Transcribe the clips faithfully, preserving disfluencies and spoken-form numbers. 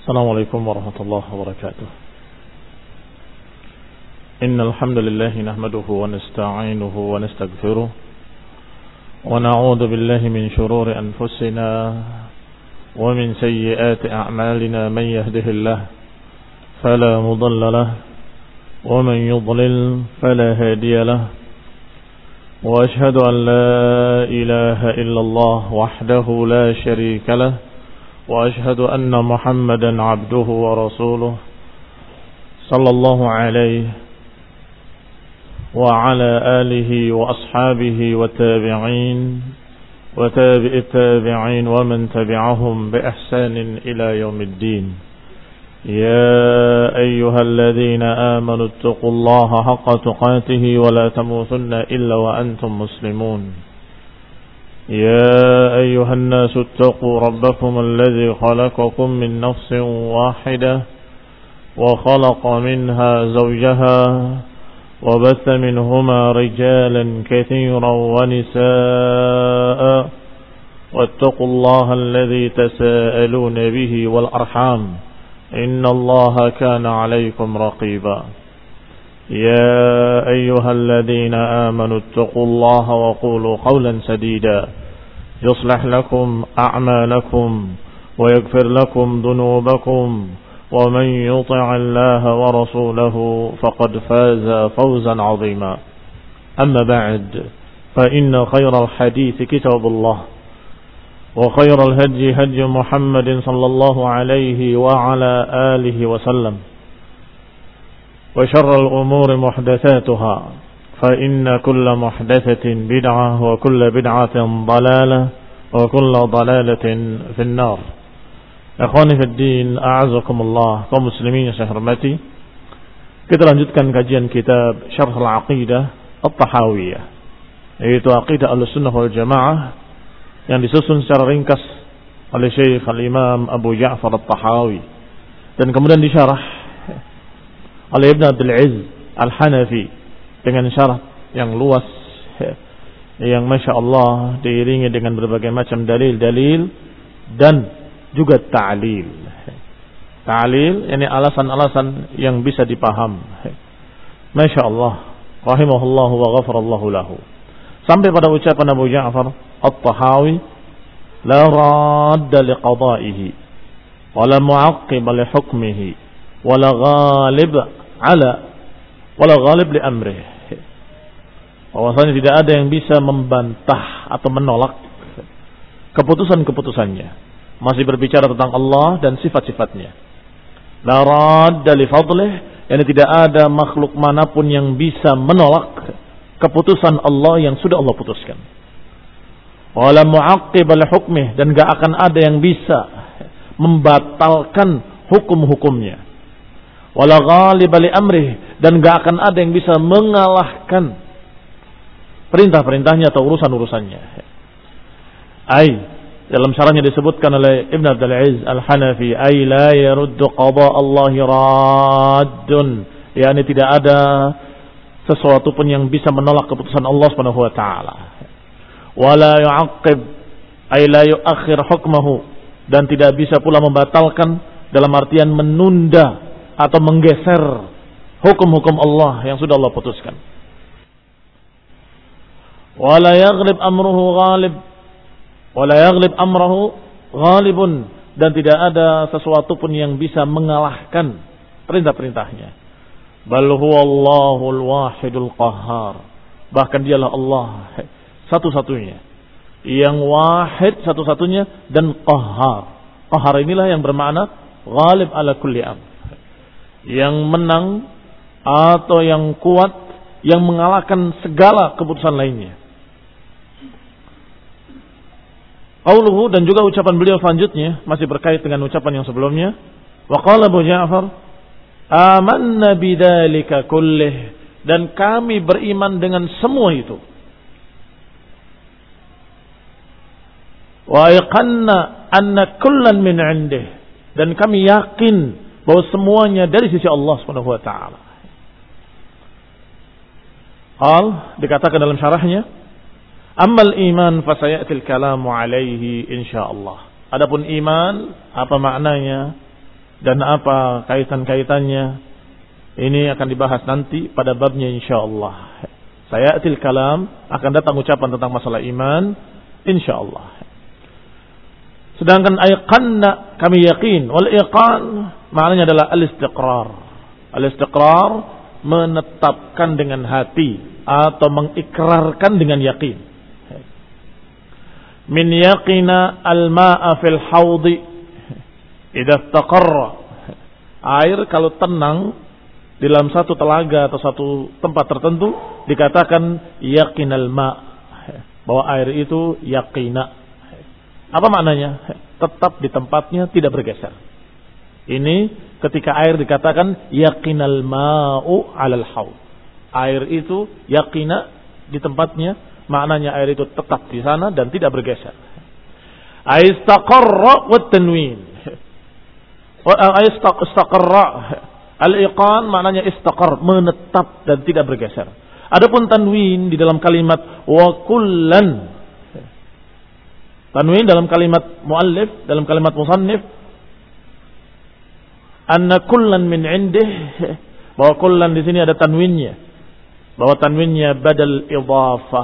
السلام عليكم ورحمة الله وبركاته. إن الحمد لله نحمده ونستعينه ونستغفره ونعوذ بالله من شرور أنفسنا ومن سيئات أعمالنا. من يهده الله فلا مضل له ومن يضلل فلا هادي له، وأشهد أن لا إله إلا الله وحده لا شريك له، وأشهد أن محمدا عبده ورسوله صلى الله عليه وعلى آله وأصحابه والتابعين وتابع التابعين ومن تبعهم بإحسان إلى يوم الدين. يا أيها الذين آمنوا اتقوا الله حق تقاته ولا تموتن إلا وأنتم مسلمون. يا أيها الناس اتقوا ربكم الذي خلقكم من نفس واحدة وخلق منها زوجها وبث منهما رجالا كثيرا ونساء، واتقوا الله الذي تساءلون به والأرحام إن الله كان عليكم رقيبا. يا أيها الذين آمنوا اتقوا الله وقولوا قولا سديدا يصلح لكم أعمالكم ويغفر لكم ذنوبكم، ومن يطع الله ورسوله فقد فاز فوزا عظيما. أما بعد، فإن خير الحديث كتاب الله، وخير الهدي هدي محمد صلى الله عليه وعلى آله وسلم، وشر الأمور محدثاتها، فإن كل محدثة بدعة وكل بدعة ضلالة وكل ضلالة في النار. Ikhwani fi din, a'azakumullah, kaum muslimin yang saya hormati. Kita lanjutkan kajian kitab Syarh al-Aqidah At-Tahawiyah, yaitu Aqidah Ahlussunnah wal Jamaah yang disusun secara ringkas oleh Syekh Al-Imam Abu Ja'far At-Tahawi dan kemudian disyarah oleh Ibn Abdul Aziz Al-Hanafi dengan syarah yang luas yang Masya Allah diiringi dengan berbagai macam dalil-dalil dan juga ta'lil. Ta'lil yakni alasan-alasan yang bisa dipaham. Masya Allah, rahimahullahu wa ghafarallahu lahu. Sampai pada ucapan Abu Ja'far At-Tahawi, la radda liqada'ihi wa la mu'aqqib li hukmihi wa la ghalib ala wa la ghalib li amrihi. Bahwasanya tidak ada yang bisa membantah atau menolak keputusan-keputusannya. Masih berbicara tentang Allah dan sifat-sifatnya. La radda li fadlih, yani tidak ada makhluk manapun yang bisa menolak keputusan Allah yang sudah Allah putuskan. Wala mu'aqqib li hukmih, dan enggak akan ada yang bisa membatalkan hukum-hukumnya. Wala ghalib li amrih, dan enggak akan ada yang bisa mengalahkan perintah-perintahnya atau urusan-urusannya. Ai dalam syarahnya disebutkan oleh Ibn Abdul Aziz Al-Hanafi, ay la yaruddu qada Allah raddun, yakni tidak ada sesuatu pun yang bisa menolak keputusan Allah Subhanahu wa taala. Wala yu'aqqib, ay la yu'akhir hukmahu, dan tidak bisa pula membatalkan dalam artian menunda atau menggeser hukum-hukum Allah yang sudah Allah putuskan. Wala yaghlib amruhu ghalib, wala yaghlib amrahu ghalibun, dan tidak ada sesuatu pun yang bisa mengalahkan perintah-perintahnya. Bal huwallahul wahidul qahhar, bahkan dialah Allah satu-satunya yang wahid, satu-satunya, dan qahhar. Qahhar inilah yang bermakna ghalib ala kulli amr, yang menang atau yang kuat, yang mengalahkan segala keputusan lainnya. Qauluhu, dan juga ucapan beliau selanjutnya masih berkait dengan ucapan yang sebelumnya. Wa qala Abu Ja'far, amanna bidzalika kullih, dan kami beriman dengan semua itu. Wa yaqanna anna kullan min 'indih, dan kami yakin bahwa semuanya dari sisi Allah Subhanahu wa taala. Qal, dikatakan dalam syarahnya, ammal iman fasayatil kalamu alaihi insyaallah. Adapun iman, apa maknanya? dan apa kaitan-kaitannya, ini akan dibahas nanti pada babnya insyaallah. Sayatil kalam, akan datang ucapan tentang masalah iman insyaallah. Sedangkan ayqanna, kami yakin, wal iqan maknanya adalah al-istiqrar. Al-istiqrar menetapkan dengan hati atau mengikrarkan dengan yakin. Min yaqina al-ma'a fil haudi idza istaqarra. Air kalau tenang di dalam satu telaga atau satu tempat tertentu dikatakan yaqinal ma', bahwa air itu yaqina. Apa maknanya? Tetap di tempatnya, tidak bergeser. Ini ketika air dikatakan yaqinal ma'u 'alal haud. Air itu yaqina di tempatnya, maknanya air itu tetap di sana dan tidak bergeser. Aistaqarra wat tanwin. Wa aistaqarra al-iqan maknanya istaqar, menetap dan tidak bergeser. Adapun tanwin di dalam kalimat wa kullan, tanwin dalam kalimat muallif, dalam kalimat musannif, anna kullan min indih, bahwa kullan di sini ada tanwinnya, bahwa tanwinnya badal idhafah,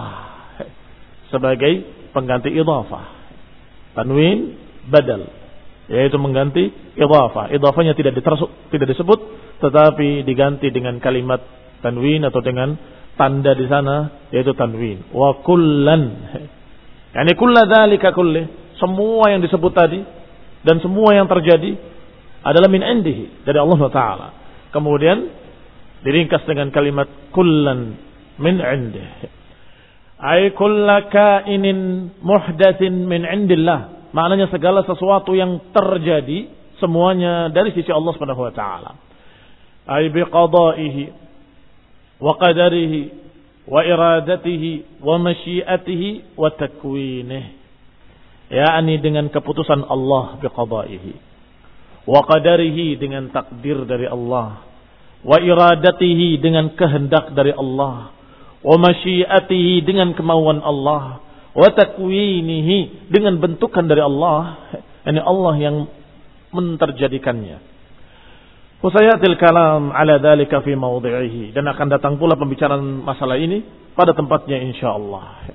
sebagai pengganti idhafah. Tanwin badal, yaitu mengganti idhafah. Idhafahnya tidak ditersuk, tidak disebut, tetapi diganti dengan kalimat tanwin atau dengan tanda di sana, yaitu tanwin. Wa kullan, yani kulla dzalika kulli, semua yang disebut tadi dan semua yang terjadi adalah min indihi, dari Allah Taala. Kemudian diringkas dengan kalimat kullan min indihi. Ay kulla kainin muhdatsin min indillah. Maknanya segala sesuatu yang terjadi semuanya dari sisi Allah Subhanahu wa taala. Ay biqada'ihi wa qadarihi wa iradatihi wa masyiatihi wa takwinihi, yakni dengan keputusan Allah, biqada'ihi wa qadarihi dengan takdir dari Allah, wa iradatihi dengan kehendak dari Allah, wa masyiatihi dengan kemauan Allah, wa takwinihi dengan bentukan dari Allah, yakni Allah yang menterjadikannya. Wasayatil kalam ala dzalika fi mawdhi'ihi, dan akan datang pula pembicaraan masalah ini pada tempatnya insyaallah.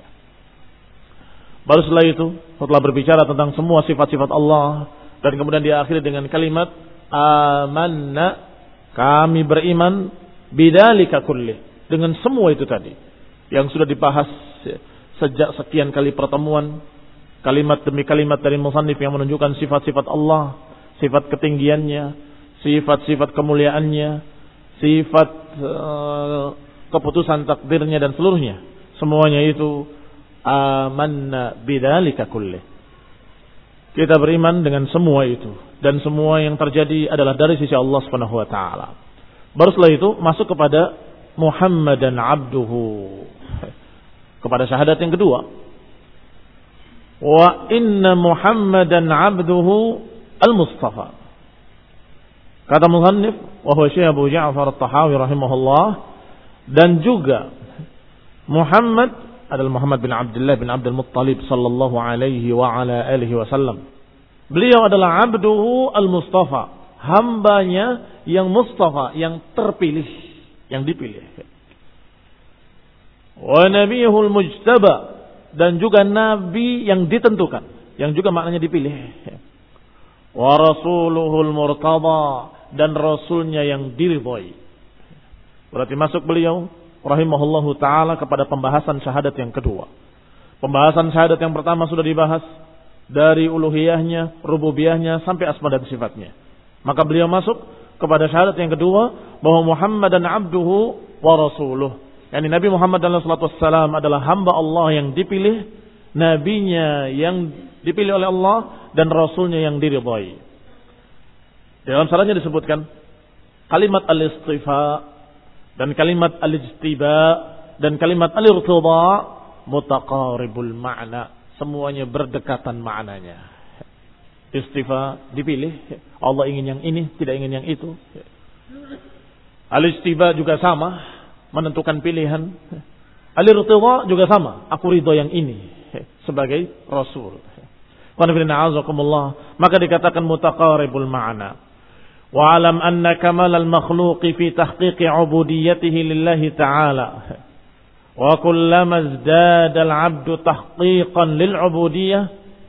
Baru setelah itu, setelah berbicara tentang semua sifat-sifat Allah, dan kemudian diakhiri dengan kalimat amanna, kami beriman, bidzalika kullih, dengan semua itu tadi yang sudah dibahas sejak sekian kali pertemuan, kalimat demi kalimat dari musannif yang menunjukkan sifat-sifat Allah, sifat ketinggiannya, sifat-sifat kemuliaannya, sifat uh, keputusan takdirnya dan seluruhnya. Semuanya itu amanna bidzalika kullih. Kita beriman dengan semua itu, dan semua yang terjadi adalah dari sisi Allah Subhanahu wa taala. Baru setelah itu masuk kepada Muhammadan abduhu, kepada syahadat yang kedua. Wa inna Muhammadan abduhu al-Mustafa. Kata musannif, wa huwa Syekh Abu Ja'far At-Tahawi rahimahullah, dan juga Muhammad adalah Muhammad bin Abdullah bin Abdul Muttalib sallallahu alaihi wa ala alihi wasallam. Beliau adalah abduhu al-Mustafa, hambanya yang Mustafa, yang terpilih, yang dipilih. Wa nabiyuhul mujtaba, dan juga nabi yang ditentukan, yang juga maknanya dipilih. Wa rasuluhul murtada, dan rasulnya yang diridhai. Berarti masuk beliau rahimahullahu taala kepada pembahasan syahadat yang kedua. Pembahasan syahadat yang pertama sudah dibahas dari uluhiyahnya, rububiyahnya sampai asma dan sifatnya. Maka beliau masuk kepada syahadat yang kedua, bahwa Muhammadan abduhu wa rasuluh. Yani Nabi Muhammad sallallahu alaihi wasallam adalah hamba Allah yang dipilih, nabinya yang dipilih oleh Allah, dan rasulnya yang diridhai. Dalam salahnya disebutkan kalimat al-istifa dan kalimat al-ijtiba dan kalimat al-irtida mutaqaribul ma'na, semuanya berdekatan maknanya. Istifa dipilih, Allah ingin yang ini, tidak ingin yang itu. Al-ijtiba juga sama, menentukan pilihan. Al-irtida juga sama, aku ridho yang ini sebagai rasul. Maka dikatakan mutaqaribul ma'na. Wa alam anna kamal al-makhluqi fi tahqiqi ubudiyyatihi lillahi ta'ala. Wa kullama izdada al-'abdu tahqiqan lil-'ubudiyyah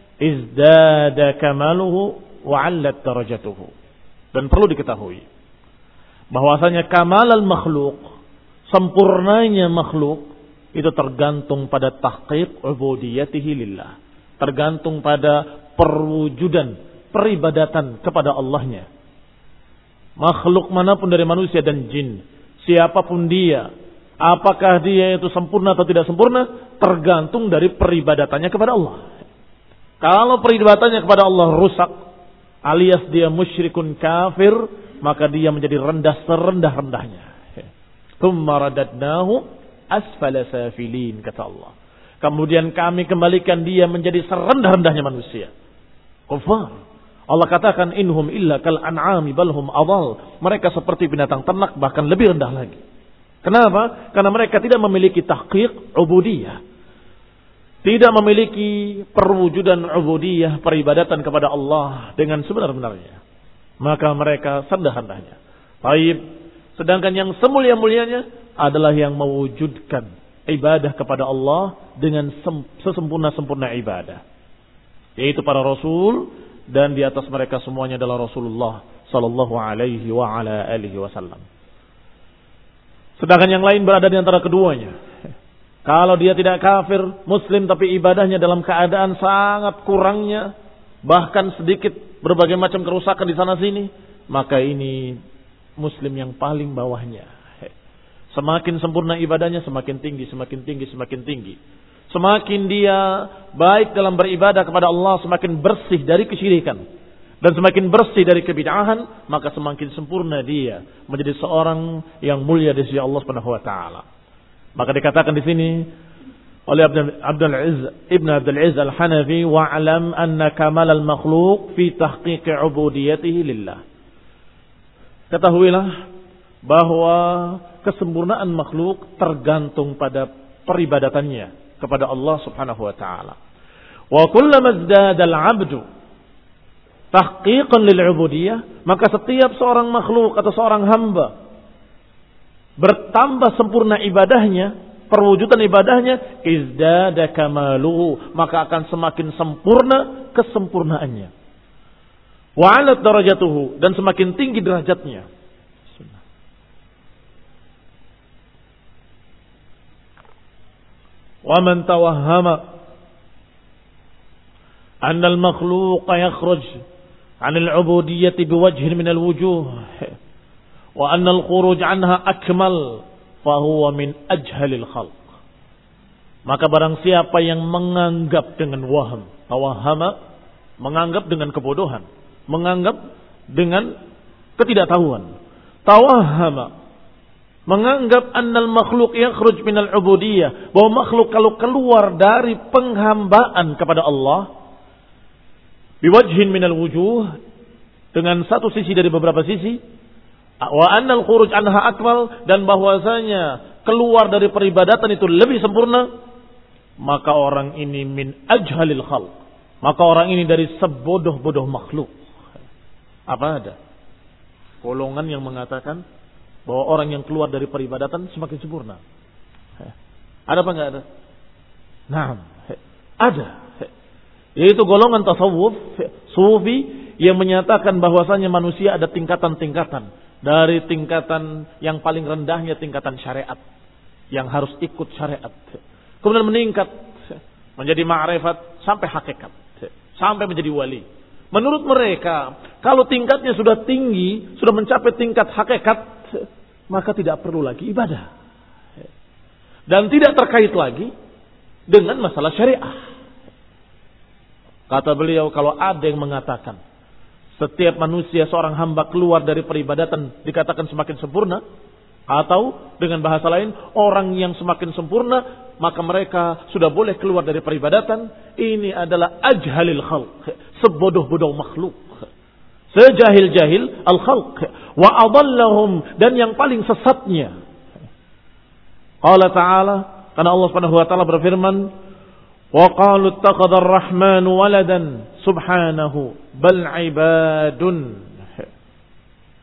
izdada kamaluhu wa 'allat darajatuhu. Dan perlu diketahui bahwasanya kamal al-makhluk, sempurnanya makhluk itu tergantung pada tahqiq ubudiyyatihi lillah, tergantung pada perwujudan peribadatan kepada Allahnya. Makhluk manapun dari manusia dan jin, siapapun dia, apakah dia itu sempurna atau tidak sempurna, tergantung dari peribadatannya kepada Allah. Kalau peribadatannya kepada Allah rusak, alias dia musyrikun kafir, maka dia menjadi rendah serendah-rendahnya. Tsumma radadnahu asfala safilin, kata Allah. Kemudian kami kembalikan dia menjadi serendah-rendahnya manusia. Kufar. Allah katakan inhum illa kal an'ami balhum adall. Mereka seperti binatang ternak, bahkan lebih rendah lagi. Kenapa? Karena mereka tidak memiliki tahqiq ubudiyah. Tidak memiliki perwujudan ubudiyah, peribadatan kepada Allah dengan sebenar-benarnya. Maka mereka rendah-rendahnya. Baik. Sedangkan yang semulia-mulianya adalah yang mewujudkan ibadah kepada Allah dengan sesempurna-sempurna ibadah. Yaitu para rasul, dan di atas mereka semuanya adalah Rasulullah sallallahu alaihi wa ala alihi wasallam. Sedangkan yang lain berada di antara keduanya. Kalau dia tidak kafir, muslim, tapi ibadahnya dalam keadaan sangat kurangnya, bahkan sedikit berbagai macam kerusakan di sana sini, maka ini muslim yang paling bawahnya. Semakin sempurna ibadahnya, semakin tinggi, semakin tinggi, semakin tinggi. Semakin dia baik dalam beribadah kepada Allah, semakin bersih dari kesyirikan dan semakin bersih dari kebid'ahan, maka semakin sempurna dia menjadi seorang yang mulia di sisi Allah Subhanahu wa taala. Maka dikatakan di sini oleh Abdul Aziz Ibn Abdul Aziz Al-Hanafi, wa'lam anna kamal al-makhluq fi tahqiq ubudiyyatihi lillah. Ketahuilah bahwa kesempurnaan makhluk tergantung pada peribadatannya kepada Allah Subhanahu wa taala. Wa kullama izdada al-'abdu tahqiqan lil-'ubudiyyah, maka setiap seorang makhluk atau seorang hamba bertambah sempurna ibadahnya, perwujudan ibadahnya, izdada kamaluhu, maka akan semakin sempurna kesempurnaannya. Wa 'alat darajatuhu, dan semakin tinggi derajatnya. ومن توهم أن المخلوق يخرج عن العبودية بوجه من الوجوه وأن الخروج عنها أكمل فهو من أجهل الخلق. Maka barang siapa yang menganggap dengan waham, tawahama, menganggap dengan kebodohan, menganggap dengan ketidaktahuan, tawahama, menganggap annal makhluk yakhruj minal ubudiyah, bahwa makhluk kalau keluar dari penghambaan kepada Allah biwajhin minal wujuh, dengan satu sisi dari beberapa sisi, wa annal khuruj anha akmal, dan bahwasanya keluar dari peribadatan itu lebih sempurna, maka orang ini min ajhalil khalq, maka orang ini dari sebodoh-bodoh makhluk. Apa ada golongan yang mengatakan bahwa orang yang keluar dari peribadatan semakin sempurna? Ada apa enggak ada? Nah, ada. Yaitu golongan tasawuf, sufi, yang menyatakan bahwasanya manusia ada tingkatan-tingkatan. Dari tingkatan yang paling rendahnya tingkatan syariat, yang harus ikut syariat. Kemudian meningkat menjadi ma'rifat sampai hakikat, sampai menjadi wali. Menurut mereka, kalau tingkatnya sudah tinggi, sudah mencapai tingkat hakikat, maka tidak perlu lagi ibadah. Dan tidak terkait lagi dengan masalah syariah. Kata beliau, kalau ada yang mengatakan setiap manusia seorang hamba keluar dari peribadatan dikatakan semakin sempurna, atau dengan bahasa lain, orang yang semakin sempurna maka mereka sudah boleh keluar dari peribadatan, ini adalah ajhalil khalq, sebodoh-bodoh makhluk, sejahil-jahil al-khalq, wa adallahum, dan yang paling sesatnya. Allah Ta'ala, karena Allah Subhanahu wa taala berfirman, wa qalu ittakhadha ar-rahmanu waladan subhanahu bal ibadun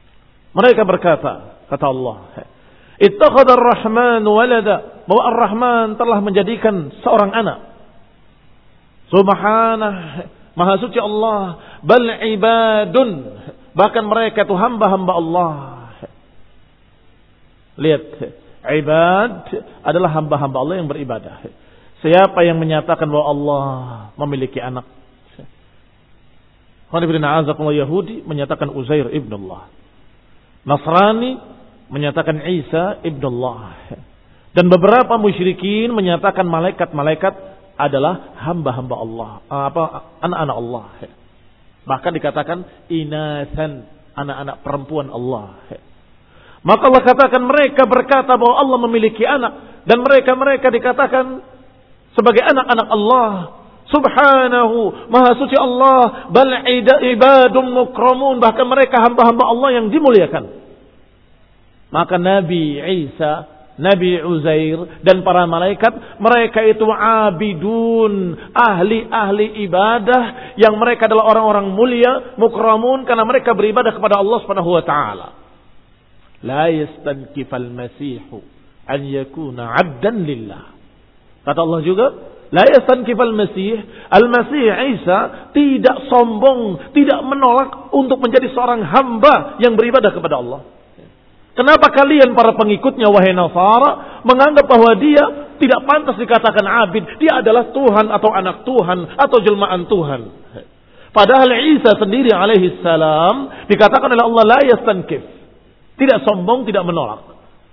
Mereka berkata, kata Allah, ittakhadha ar-Rahman walada, bahwa Ar-Rahman telah menjadikan seorang anak. Subhanah, maha suci Allah, bal ibadun, bahkan mereka itu hamba-hamba Allah. Lihat, ibad adalah hamba-hamba Allah yang beribadah. Siapa yang menyatakan bahwa Allah memiliki anak? Yahudi menyatakan Uzair ibn Allah. Nasrani menyatakan Isa ibn Allah. Dan beberapa musyrikin menyatakan malaikat-malaikat adalah hamba-hamba Allah, apa anak-anak Allah. Bahkan dikatakan inasan, anak-anak perempuan Allah. Maka Allah katakan mereka berkata bahwa Allah memiliki anak, dan mereka-mereka dikatakan sebagai anak-anak Allah. Subhanahu, maha suci Allah, bal ibadun mukramun, bahkan mereka hamba-hamba Allah yang dimuliakan. Maka Nabi Isa, Nabi Uzair dan para malaikat, mereka itu abidun, ahli-ahli ibadah, yang mereka adalah orang-orang mulia, mukramun, karena mereka beribadah kepada Allah Subhanahu wa taala. La yastankifal masihu an yakuna 'abdan lillah. Kata Allah juga, la yastankifal masih, al-Masih Isa tidak sombong, tidak menolak untuk menjadi seorang hamba yang beribadah kepada Allah. Kenapa kalian para pengikutnya wahai Nasara menganggap bahwa dia tidak pantas dikatakan abid, dia adalah Tuhan atau anak Tuhan atau jelmaan Tuhan? Padahal Isa sendiri alaihi salam dikatakan oleh Allah la yastankif, tidak sombong, tidak menolak.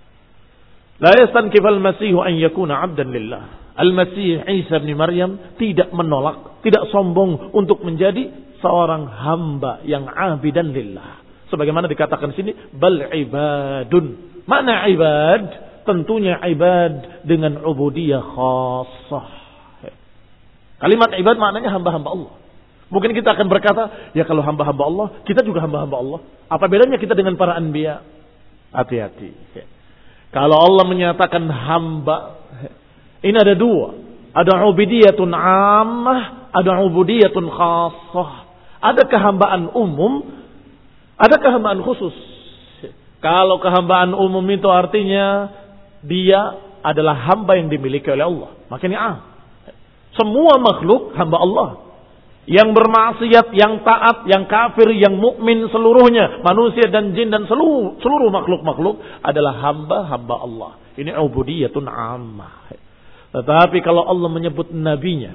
La yastankif al-Masih an yakuna 'abdan lillah. Al-Masih Isa bin Maryam tidak menolak, tidak sombong untuk menjadi seorang hamba yang abidan lillah. Sebagaimana dikatakan di sini, bal ibadun. Mana ibad? Tentunya ibad dengan ubudiyah khassah. Kalimat ibad maknanya hamba-hamba Allah. Mungkin kita akan berkata, ya kalau hamba-hamba Allah, kita juga hamba-hamba Allah. Apa bedanya kita dengan para anbiya? Hati-hati. Kalau Allah menyatakan hamba, ini ada dua. Ada ubudiyatun ammah, ada ubudiyatun khassah. Ada kehambaan umum, ada kehambaan khusus. Kalau kehambaan umum itu artinya dia adalah hamba yang dimiliki oleh Allah. Makanya ah, semua makhluk hamba Allah. Yang bermaksiat, yang taat, yang kafir, yang mukmin seluruhnya, manusia dan jin dan seluruh seluruh makhluk-makhluk adalah hamba-hamba Allah. Ini ubudiyatun ammah. Tetapi kalau Allah menyebut nabinya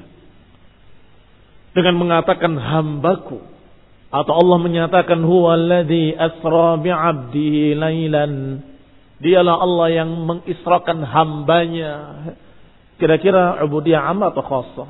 dengan mengatakan hambaku, atau Allah menyatakan huwallazi asra bi'abdihi lailan, dialah Allah yang mengisrakan hambanya, kira-kira ubudiyah amma atau khassah?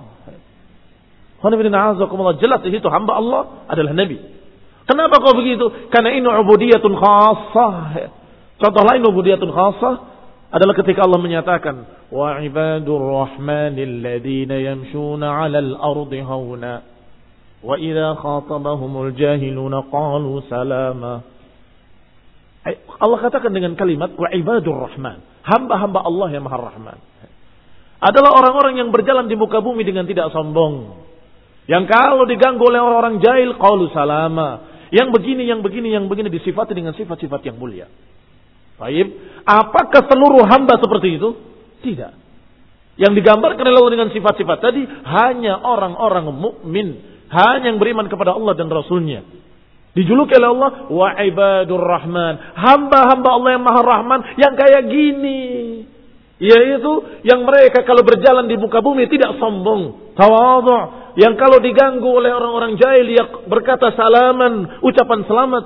Jelas di situ hamba Allah adalah nabi. Kenapa kau begitu? Karena ini ubudiyatun khassah. Contoh lain ubudiyatun khassah adalah ketika Allah menyatakan wa ibadur rahmanil ladzina yamshuna 'alal ardi hauna wa idza khatabahumul jahiluna qalu salama. Allah katakan dengan kalimat wa ibadur rahman, hamba-hamba Allah yang Maha Rahman adalah orang-orang yang berjalan di muka bumi dengan tidak sombong. Yang kalau diganggu oleh orang-orang jahil qalu salama. Yang begini, yang begini, yang begini disifati dengan sifat-sifat yang mulia. Baik, apakah seluruh hamba seperti itu? Tidak. Yang digambarkan oleh Allah dengan sifat-sifat tadi hanya orang-orang mukmin, hanya yang beriman kepada Allah dan Rasulnya. Dijuluki oleh Allah wa ibadur rahman, hamba-hamba Allah yang Maha Rahman yang kayak gini, yaitu yang mereka kalau berjalan di muka bumi tidak sombong, tawadhu, yang kalau diganggu oleh orang-orang jahil dia berkata salaman, ucapan selamat.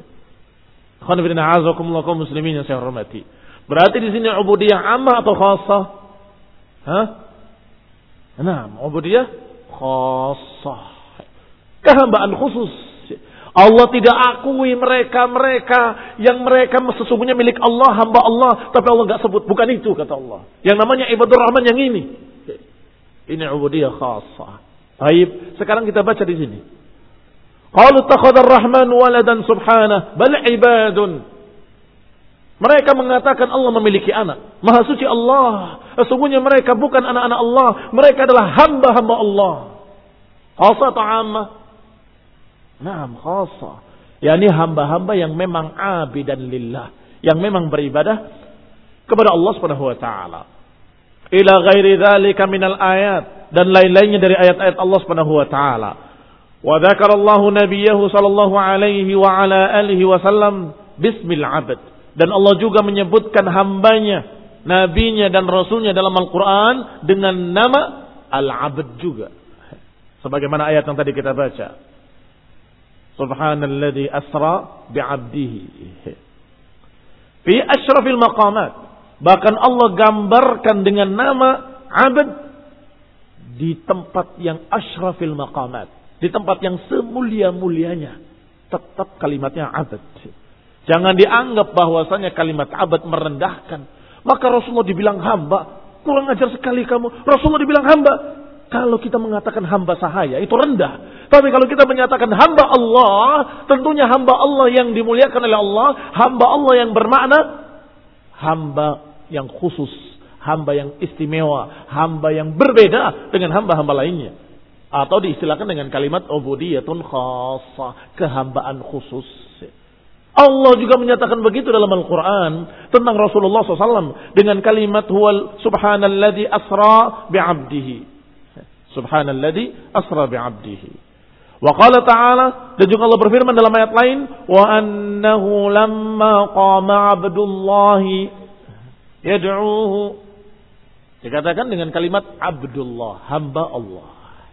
Kaum muslimin yang saya hormati. Berarti di sini ubudiyah amma atau khassah? Hah? Nah, ubudiyah khassah. Kehambaan khusus. Allah tidak akui mereka-mereka yang mereka sesungguhnya milik Allah, hamba Allah, tapi Allah enggak sebut, bukan itu kata Allah. Yang namanya ibadur rahman yang ini. Ini ubudiyah khassah. Baik, sekarang kita baca di sini. Qalu takhadar rahman waladan subhanah bal ibadun. Mereka mengatakan Allah memiliki anak. Maha suci Allah. Sesungguhnya mereka bukan anak-anak Allah, mereka adalah hamba-hamba Allah. Khassah atau ammah? Naam, khassah. yakni hamba-hamba yang memang abidan lillah, yang memang beribadah kepada Allah Subhanahu wa taala. Ila ghairi dzalika minal ayat, dan lain-lainnya dari ayat-ayat Allah Subhanahu wa taala. Wa dzakarallahu nabiyahu sallallahu alaihi wa ala alihi wasallam bismil abd, dan Allah juga menyebutkan hambanya, nabinya dan rasulnya dalam Al-Qur'an dengan nama Al-Abd juga. Sebagaimana ayat yang tadi kita baca. Subhanalladzi asra bi'abdihi fi asyrafil maqamat. Bahkan Allah gambarkan dengan nama abd di tempat yang asyrafil maqamat, di tempat yang semulia-mulianya. Tetap kalimatnya abd. Jangan dianggap bahwasanya kalimat abd merendahkan. Maka Rasulullah dibilang hamba. Kurang ajar sekali kamu. Rasulullah dibilang hamba. Kalau kita mengatakan hamba sahaya itu rendah. Tapi kalau kita menyatakan hamba Allah, tentunya hamba Allah yang dimuliakan oleh Allah, hamba Allah yang bermakna hamba yang khusus, hamba yang istimewa, hamba yang berbeda dengan hamba-hamba lainnya. Atau diistilahkan dengan kalimat ubudiyatun khassah, kehambaan khusus. Allah juga menyatakan begitu dalam Al-Quran tentang Rasulullah shallallahu alaihi wasallam dengan kalimat huwal subhanalladzi asra bi'abdihi. Subhanalladzi asra bi'abdihi. Wa qala ta'ala, dan juga Allah berfirman dalam ayat lain, wa annahu lamma qama 'abdullahi yad'uuhu. Dikatakan dengan kalimat Abdullah, hamba Allah.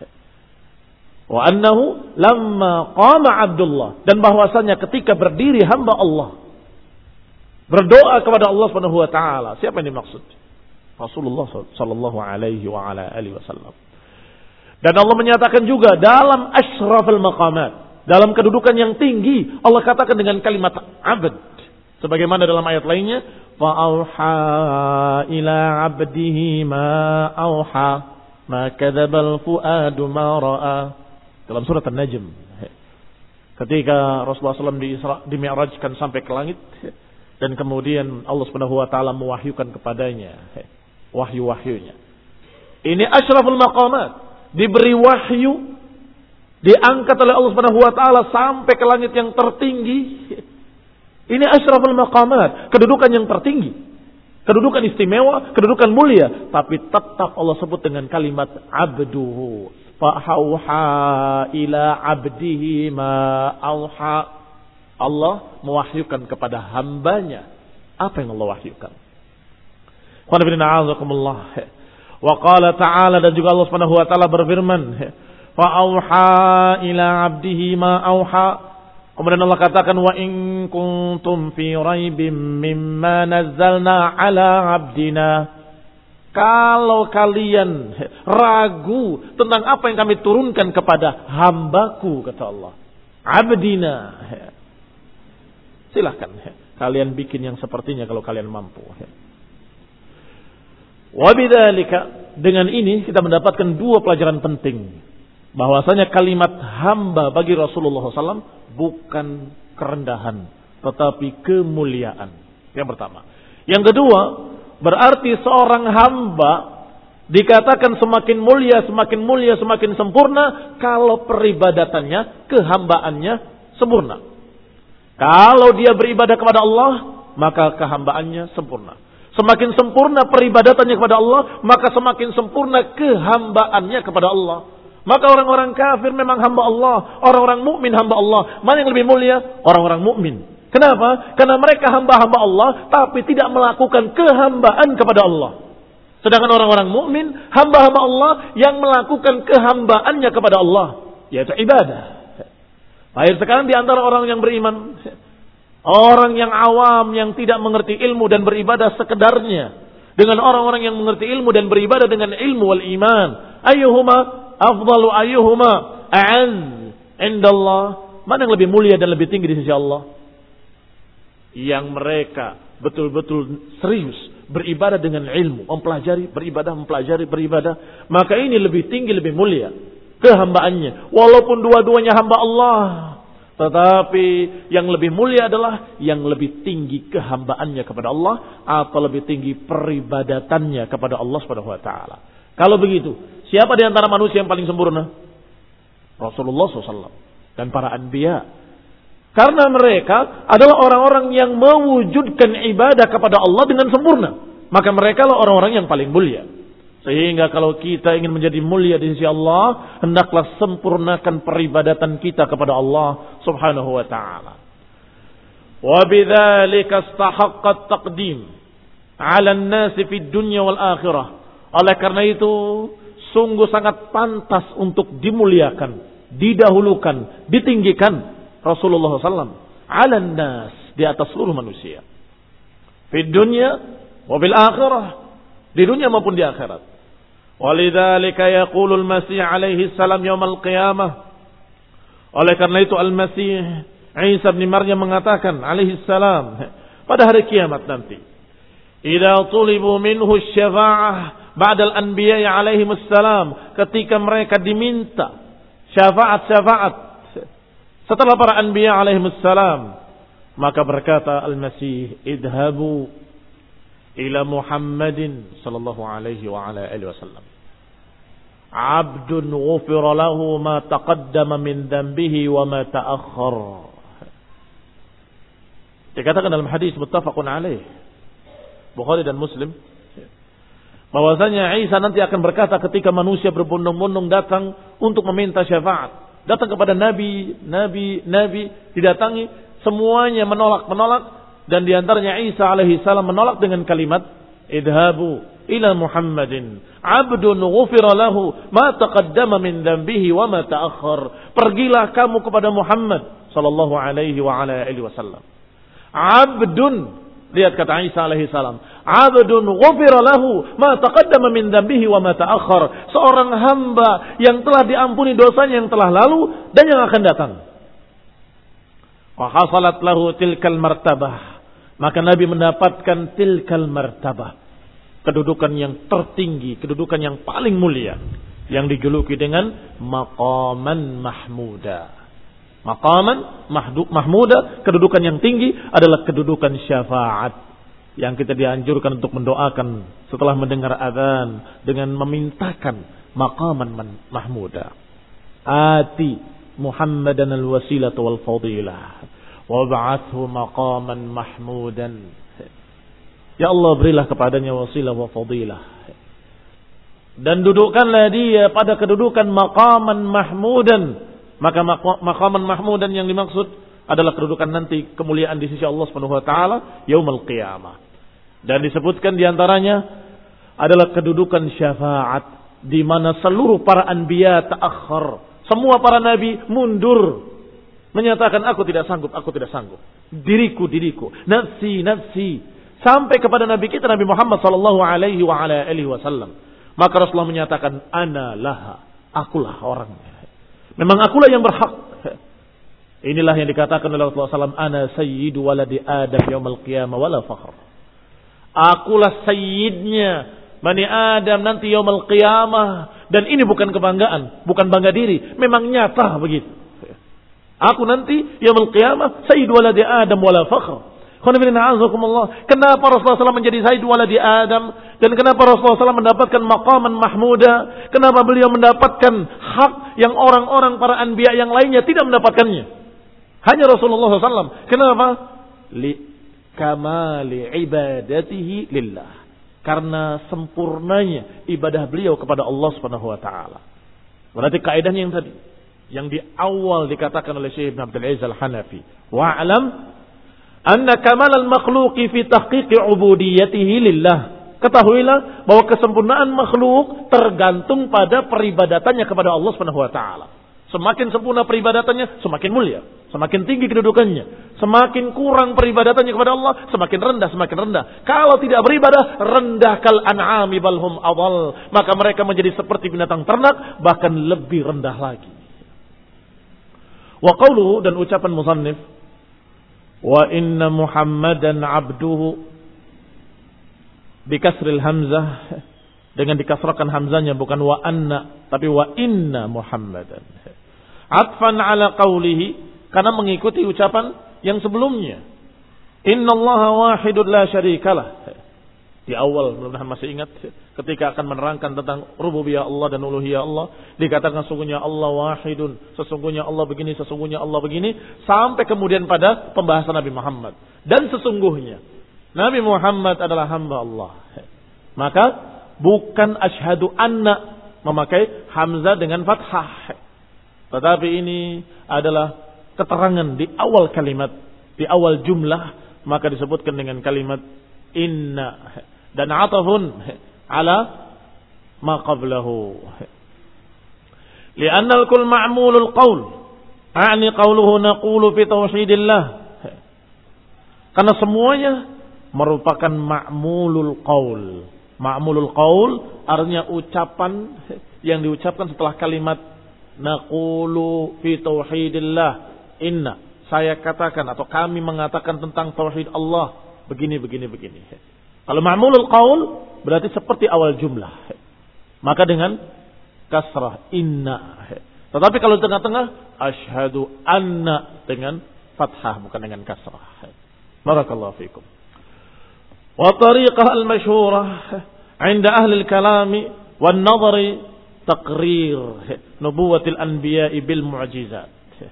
Wa annahu lamma qama Abdullah, dan bahwasanya ketika berdiri hamba Allah berdoa kepada Allah Subhanahu wa taala, siapa yang dimaksud? Rasulullah sallallahu alaihi wa ala alihi wasallam. Dan Allah menyatakan juga dalam asyrafil maqamat, dalam kedudukan yang tinggi, Allah katakan dengan kalimat abd. Sebagaimana dalam ayat lainnya, fa auha ila abdihi ma auha ma kadzabal fuadu ma ra'a. Dalam surat An-Najm, ketika Rasulullah shallallahu alaihi wasallam di-mi'rajkan sampai ke langit, dan kemudian Allah Subhanahu wa taala mewahyukan kepadanya wahyu-wahyunya. Ini asyraful maqamat, diberi wahyu, diangkat oleh Allah Subhanahu wa taala sampai ke langit yang tertinggi. Ini asyraful maqamat, kedudukan yang tertinggi, kedudukan istimewa, kedudukan mulia, tapi tetap Allah sebut dengan kalimat abduhu. Fa'auha ila abdihi ma auha. Allah mewahyukan kepada hambanya apa yang Allah wahyukan. Wa qala ta'ala, dan juga Allah Subhanahu wa taala berfirman, fa'auha ila abdihi ma auha. Kemudian Allah katakan, wa in kuntum fi raibim mimma nazzalna ala abdina. Kalau kalian ragu tentang apa yang kami turunkan kepada hambaku, kata Allah, abdina, silahkan kalian bikin yang sepertinya kalau kalian mampu. Wabidzalika, dengan ini kita mendapatkan dua pelajaran penting, bahwasanya kalimat hamba bagi Rasulullah shallallahu alaihi wasallam bukan kerendahan, tetapi kemuliaan. Yang pertama. Yang kedua, berarti seorang hamba dikatakan semakin mulia, semakin mulia, semakin sempurna kalau peribadatannya, kehambaannya sempurna. Kalau dia beribadah kepada Allah, maka kehambaannya sempurna. Semakin sempurna peribadatannya kepada Allah, maka semakin sempurna kehambaannya kepada Allah. Maka orang-orang kafir memang hamba Allah, orang-orang mukmin hamba Allah. Mana yang lebih mulia? Orang-orang mukmin. Kenapa? Karena mereka hamba-hamba Allah, tapi tidak melakukan kehambaan kepada Allah. Sedangkan orang-orang mukmin, hamba-hamba Allah yang melakukan kehambaannya kepada Allah, yaitu ibadah. Baik, sekarang di antara orang yang beriman, orang yang awam yang tidak mengerti ilmu dan beribadah sekedarnya, dengan orang-orang yang mengerti ilmu dan beribadah dengan ilmu wal iman, ayyuhuma afdalu ayyuhuma a'az indallah, mana yang lebih mulia dan lebih tinggi di sisi Allah? Yang mereka betul-betul serius beribadah dengan ilmu, mempelajari, beribadah, mempelajari, beribadah, maka ini lebih tinggi, lebih mulia kehambaannya. Walaupun dua-duanya hamba Allah, tetapi yang lebih mulia adalah yang lebih tinggi kehambaannya kepada Allah, atau lebih tinggi peribadatannya kepada Allah Subhanahu wa taala. Kalau begitu, siapa di antara manusia yang paling sempurna? Rasulullah shallallahu alaihi wasallam dan para anbiya. Karena mereka adalah orang-orang yang mewujudkan ibadah kepada Allah dengan sempurna. Maka mereka lah orang-orang yang paling mulia. Sehingga kalau kita ingin menjadi mulia di sisi Allah, hendaklah sempurnakan peribadatan kita kepada Allah Subhanahu wa taala. Wa bidzalika istahaqqa at-taqdim 'ala an-nas fi dunya wal akhirah. Oleh karena itu, sungguh sangat pantas untuk dimuliakan, didahulukan, ditinggikan Rasulullah sallallahu alaihi wasallam 'ala an-nas, di atas seluruh manusia. Fi dunya wa bil akhirah, di dunia maupun di akhirat. Walidzalika yaqulu al-Masih alaihi salam yaumil qiyamah. Oleh karena itu Al-Masih Isa bin Maryam mengatakan alaihi salam pada hari kiamat nanti, idza tulibu minhu syafa'ah ba'da al-anbiya alaihi salam, ketika mereka diminta syafaat-syafaat setelah para anbiya alaihi salam, maka berkata Al-Masih, idhabu ila Muhammadin sallallahu alaihi wa ala alihi wasallam, abdun ghufira lahu ma taqaddama min dhanbihi wa ma ta'akhkhar. Dikatakan dalam hadis muttafaqun alaih Bukhari dan Muslim, bahwasanya Isa nanti akan berkata ketika manusia berbondong-bondong datang untuk meminta syafaat, datang kepada nabi, nabi, nabi, didatangi, semuanya menolak-menolak. Dan diantaranya Isa alaihi salam menolak dengan kalimat, idhabu ila Muhammadin abdun ghufira lahu ma taqaddama min dhanbihi wa ma ta'akhkhar. Pergilah kamu kepada Muhammad sallallahu alaihi wa ala alihi wasallam. Abdun, lihat kata Isa alaihi salam, abdun ghufira lahu ma taqaddama min dhanbihi wa ma ta'akhkhar. Seorang hamba yang telah diampuni dosanya yang telah lalu dan yang akan datang. Wa hasalat lahu tilkal martabah. Maka Nabi mendapatkan tilkal martabah, kedudukan yang tertinggi, kedudukan yang paling mulia, yang dijuluki dengan maqaman mahmuda. Maqaman mahmuda, kedudukan yang tinggi adalah kedudukan syafaat, yang kita dianjurkan untuk mendoakan setelah mendengar azan dengan memintakan maqaman mahmuda. Ati Muhammadan al-wasilah wal fadilah wab'athu maqaman mahmudan. Ya Allah, berilah kepadanya wasilah wa fadilah, dan dudukkanlah dia pada kedudukan maqaman mahmudan. Maka maqaman mahmudan yang dimaksud adalah kedudukan nanti kemuliaan di sisi Allah Subhanahu wa taala yaumul qiyamah. Dan disebutkan diantaranya adalah kedudukan syafaat, di mana seluruh para anbiya ta'akhkhar, semua para nabi mundur, menyatakan aku tidak sanggup, aku tidak sanggup. Diriku, diriku, nafsi, nafsi. Sampai kepada Nabi kita Nabi Muhammad sallallahu alaihi wa ala alihi wasallam. Maka Rasulullah menyatakan, ana laha, akulah orangnya. Memang akulah yang berhak. Inilah yang dikatakan oleh Rasulullah sallallahu alaihi wasallam, ana sayyidu waladi Adam yaumil qiyamah wala fakhr. Akulah sayyidnya Bani Adam nanti yaumil qiyamah. Dan ini bukan kebanggaan, bukan bangga diri, memang nyata begitu. Aku nanti yaumul qiyamah sayyid waladi Adam wala fakhr. Kenapa Rasulullah sallallahu alaihi wasallam menjadi sayyid waladi Adam, dan kenapa Rasulullah sallallahu alaihi wasallam mendapatkan maqaman mahmuda? Kenapa beliau mendapatkan hak yang orang-orang para anbiya yang lainnya tidak mendapatkannya? Hanya Rasulullah sallallahu alaihi wasallam. Kenapa? Li kamali ibadatihi lillah. Karena sempurnanya ibadah beliau kepada Allah Subhanahu wa taala. Berarti kaidahnya yang tadi, yang di awal dikatakan oleh Syekh Ibn Abdul Aziz Al-Hanafi, wa'alam anna kamal al-makhluqi fi tahqiqi ubudiyyatihi lillah. Ketahuilah bahwa kesempurnaan makhluk tergantung pada peribadatannya kepada Allah Subhanahu wa taala. Semakin sempurna peribadatannya, semakin mulia, semakin tinggi kedudukannya. Semakin kurang peribadatannya kepada Allah, semakin rendah, semakin rendah. Kalau tidak beribadah, rendah kal an'ami bal hum adall. Maka mereka menjadi seperti binatang ternak, bahkan lebih rendah lagi. Wa qawluhu, dan ucapan musannif, wa inna Muhammadan abduhu, bikasril hamzah, dengan dikasrakan hamzanya, bukan wa anna, tapi wa inna Muhammadan. Atfan ala qawlihi, karena mengikuti ucapan yang sebelumnya. Innallaha wahidun la syarikalah. Di awal, mudah-mudahan masih ingat, ketika akan menerangkan tentang rububiyah Allah dan uluhiyah Allah, dikatakan sesungguhnya Allah wahidun, sesungguhnya Allah begini, sesungguhnya Allah begini, sampai kemudian pada pembahasan Nabi Muhammad. Dan sesungguhnya Nabi Muhammad adalah hamba Allah. Maka bukan asyhadu anna memakai hamzah dengan fathah, tetapi ini adalah keterangan di awal kalimat, di awal jumlah, maka disebutkan dengan kalimat inna dan atafun ala ma qablahu. Li'anna al-kull ma'mulul qaul, a'ni qauluhu naqulu fi tauhidillah. Karena semuanya merupakan ma'mulul qaul. Ma'mulul qaul artinya ucapan yang diucapkan setelah kalimat naqulu fi tauhidillah. Inna, saya katakan atau kami mengatakan tentang tauhid Allah begini begini begini. Kalau ma'mulul qaul berarti seperti awal jumlah. Maka dengan kasrah inna. Tetapi kalau tengah-tengah asyhadu anna dengan fathah bukan dengan kasrah. Barakallahu fikum. Wa tariqah al-masyhurah 'inda ahli al-kalam wan nadhari taqrir nubuwatil anbiya'i bil mu'jizat.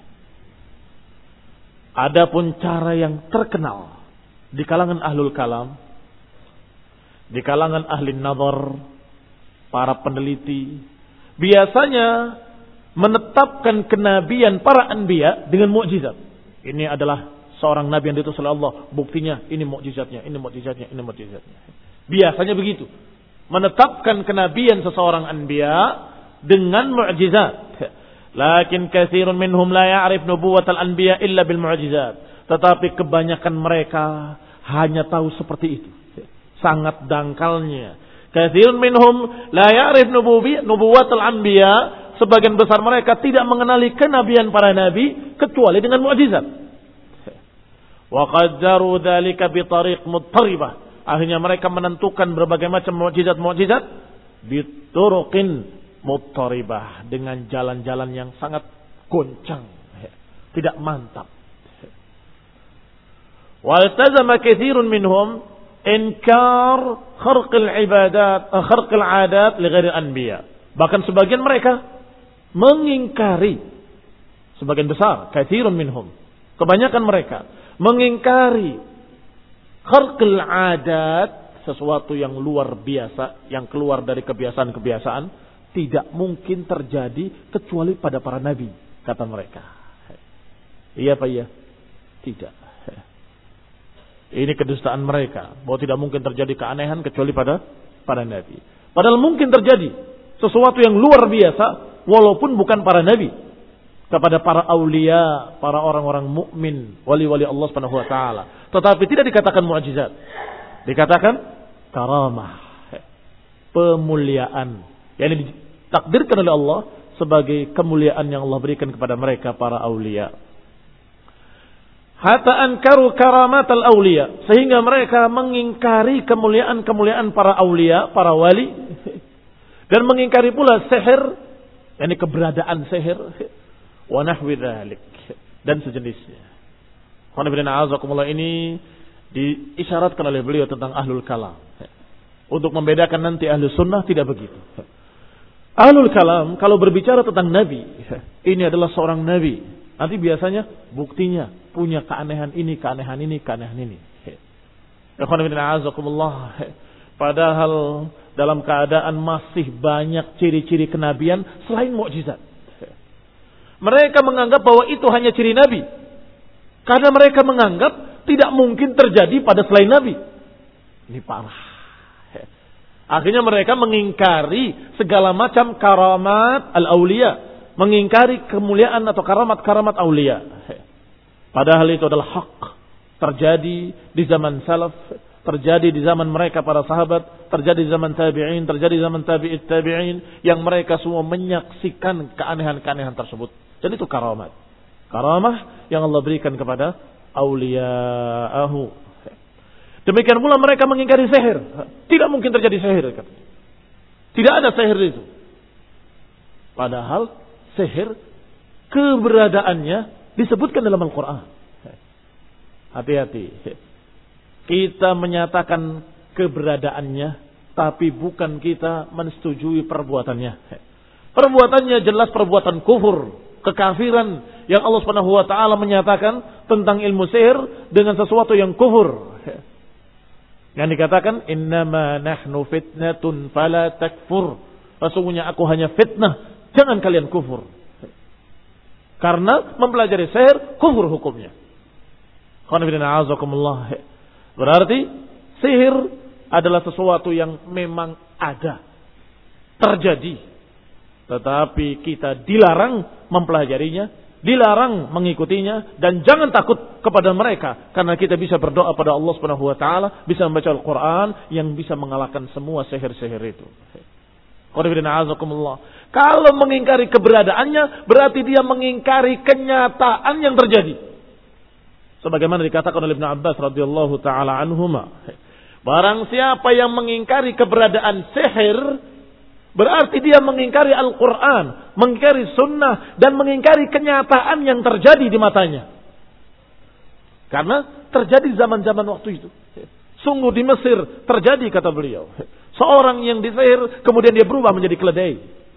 Adapun cara yang terkenal di kalangan ahlul kalam, di kalangan ahli nazar, para peneliti, biasanya menetapkan kenabian para anbiya dengan mukjizat. Ini adalah seorang nabi yang diutus oleh Allah, buktinya ini mukjizatnya, ini mukjizatnya, ini mukjizatnya. Biasanya begitu. Menetapkan kenabian seseorang anbiya dengan mukjizat. Lakin katsirun minhum la ya'rif nubuwatal anbiya illa bil mu'jizat. Tetapi kebanyakan mereka hanya tahu seperti itu. Sangat dangkalnya. Katsirun minhum la ya'rif nubuwatal anbiya. Sebagian besar mereka tidak mengenali kenabian para nabi kecuali dengan mukjizat. Wa qaddaru dzalika bi tariq muttaribah. Akhirnya mereka menentukan berbagai macam mukjizat-mukjizat bi turuqin muttaribah, dengan jalan-jalan yang sangat goncang, tidak mantap. Wa iltazama katsirun minhum inkar kharqil ibadat, kharqil adat li ghairi anbiya. Bahkan sebagian mereka mengingkari, sebagian besar, katsirun minhum, kebanyakan mereka mengingkari kharqil adat, sesuatu yang luar biasa, yang keluar dari kebiasaan-kebiasaan, tidak mungkin terjadi kecuali pada para nabi, kata mereka. Iya Pak iya? Tidak. Ini kedustaan mereka, bahwa tidak mungkin terjadi keanehan kecuali pada para nabi. Padahal mungkin terjadi sesuatu yang luar biasa walaupun bukan para nabi, kepada para aulia, para orang-orang mukmin, wali-wali Allah Subhanahu wa taala. Tetapi tidak dikatakan mukjizat. Dikatakan karamah, pemuliaan. Yang ditakdirkan oleh Allah sebagai kemuliaan yang Allah berikan kepada mereka para aulia. Hatta ankaru karamat al-aulia, sehingga mereka mengingkari kemuliaan-kemuliaan para aulia, para wali, dan mengingkari pula sihir, yakni keberadaan sihir, wa nahwi dzalik, dan sejenisnya. Alhamdulillah, ini diisyaratkan oleh beliau tentang ahlul kalam. Untuk membedakan nanti ahlu sunnah tidak begitu. Ahlul kalam kalau berbicara tentang nabi, ini adalah seorang nabi. Nanti biasanya buktinya punya keanehan ini, keanehan ini, keanehan ini. Padahal dalam keadaan masih banyak ciri-ciri kenabian selain mukjizat. Mereka menganggap bahwa itu hanya ciri nabi. Karena mereka menganggap tidak mungkin terjadi pada selain nabi. Ini parah. Akhirnya mereka mengingkari segala macam karamat al-awliya. Mengingkari kemuliaan atau karamat-karamat awliya. Padahal itu adalah hak. Terjadi di zaman salaf. Terjadi di zaman mereka para sahabat. Terjadi di zaman tabi'in. Terjadi di zaman tabi'it tabi'in. Yang mereka semua menyaksikan keanehan-keanehan tersebut. Dan itu karamat. Karamah yang Allah berikan kepada awliya'ahu. Demikian pula mereka mengingkari sihir. Tidak mungkin terjadi sihir. Tidak ada sihir itu. Padahal sihir keberadaannya disebutkan dalam Al-Quran. Hati-hati. Kita menyatakan keberadaannya, tapi bukan kita mensetujui perbuatannya. Perbuatannya jelas perbuatan kufur, kekafiran yang Allah Subhanahu wa taala menyatakan tentang ilmu sihir dengan sesuatu yang kufur. Yang dikatakan innama nahnu fitnatun fala takfur. Sesungguhnya aku hanya fitnah, jangan kalian kufur. Karena mempelajari sihir kufur hukumnya. Berarti sihir adalah sesuatu yang memang ada, terjadi, tetapi kita dilarang mempelajarinya, dilarang mengikutinya, dan jangan takut kepada mereka, karena kita bisa berdoa pada Allah Subhanahu wa taala, bisa membaca Al-Qur'an yang bisa mengalahkan semua sihir-sihir itu. Kalau mengingkari keberadaannya, berarti dia mengingkari kenyataan yang terjadi. Sebagaimana dikatakan oleh Ibnu Abbas radhiyallahu taala anhuma, barang siapa yang mengingkari keberadaan sihir, berarti dia mengingkari Al-Quran, mengingkari sunnah, dan mengingkari kenyataan yang terjadi di matanya. Karena terjadi zaman-zaman waktu itu. Sungguh di Mesir terjadi, kata beliau. Seorang yang disihir, kemudian dia berubah menjadi keledai.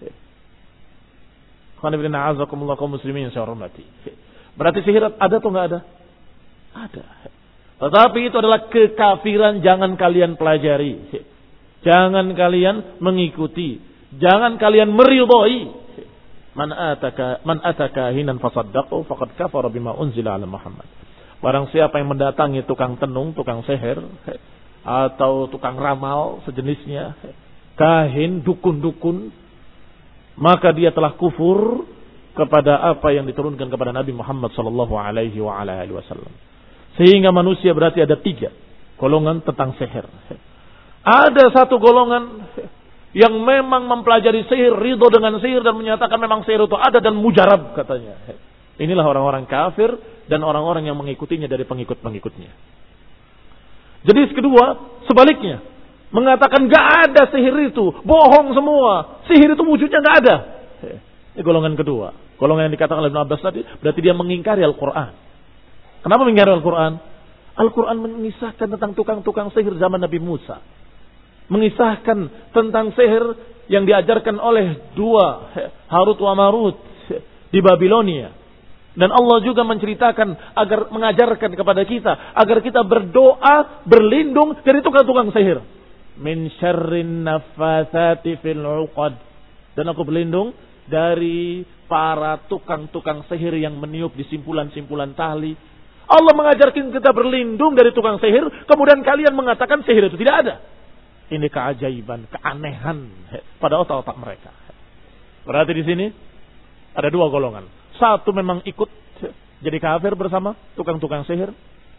Berarti sihir ada atau enggak ada? Ada. Tetapi itu adalah kekafiran, jangan kalian pelajari. Jangan kalian mengikuti. Jangan kalian meridhai. Man ataka man ataka hinan fasaddaqu faqad kafara bima unzila ala Muhammad. Barang siapa yang mendatangi tukang tenung, tukang sihir, atau tukang ramal sejenisnya, kahin, dukun-dukun, maka dia telah kufur kepada apa yang diturunkan kepada Nabi Muhammad sallallahu alaihi wa ala alihi wasallam. Sehingga manusia berarti ada tiga golongan tentang sihir. Ada satu golongan yang memang mempelajari sihir, ridho dengan sihir, dan menyatakan memang sihir itu ada dan mujarab katanya. Inilah orang-orang kafir dan orang-orang yang mengikutinya dari pengikut-pengikutnya. Jadi kedua, sebaliknya, mengatakan gak ada sihir itu, bohong semua, sihir itu wujudnya gak ada. Ini golongan kedua. Golongan yang dikatakan oleh Ibnu Abbas tadi, berarti dia mengingkari Al-Quran. Kenapa mengingkari Al-Quran? Al-Quran mengisahkan tentang tukang-tukang sihir zaman Nabi Musa. Mengisahkan tentang sihir yang diajarkan oleh dua, Harut wa Marut, di Babilonia. Dan Allah juga menceritakan agar mengajarkan kepada kita agar kita berdoa berlindung dari tukang-tukang sihir. Min syarrin naffatsati fil 'uqad. Dan aku berlindung dari para tukang-tukang sihir yang meniup di simpulan-simpulan tali. Allah mengajarkan kita berlindung dari tukang sihir, kemudian kalian mengatakan sihir itu tidak ada. Ini keajaiban, keanehan pada otak-otak mereka. Berarti di sini ada dua golongan. Satu memang ikut jadi kafir bersama tukang-tukang sihir.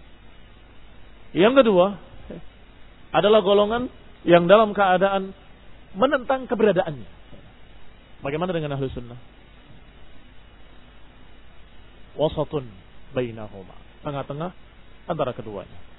Yang kedua adalah golongan yang dalam keadaan menentang keberadaannya. Bagaimana dengan ahlu sunnah? Wasatun bainahuma, tengah-tengah antara keduanya.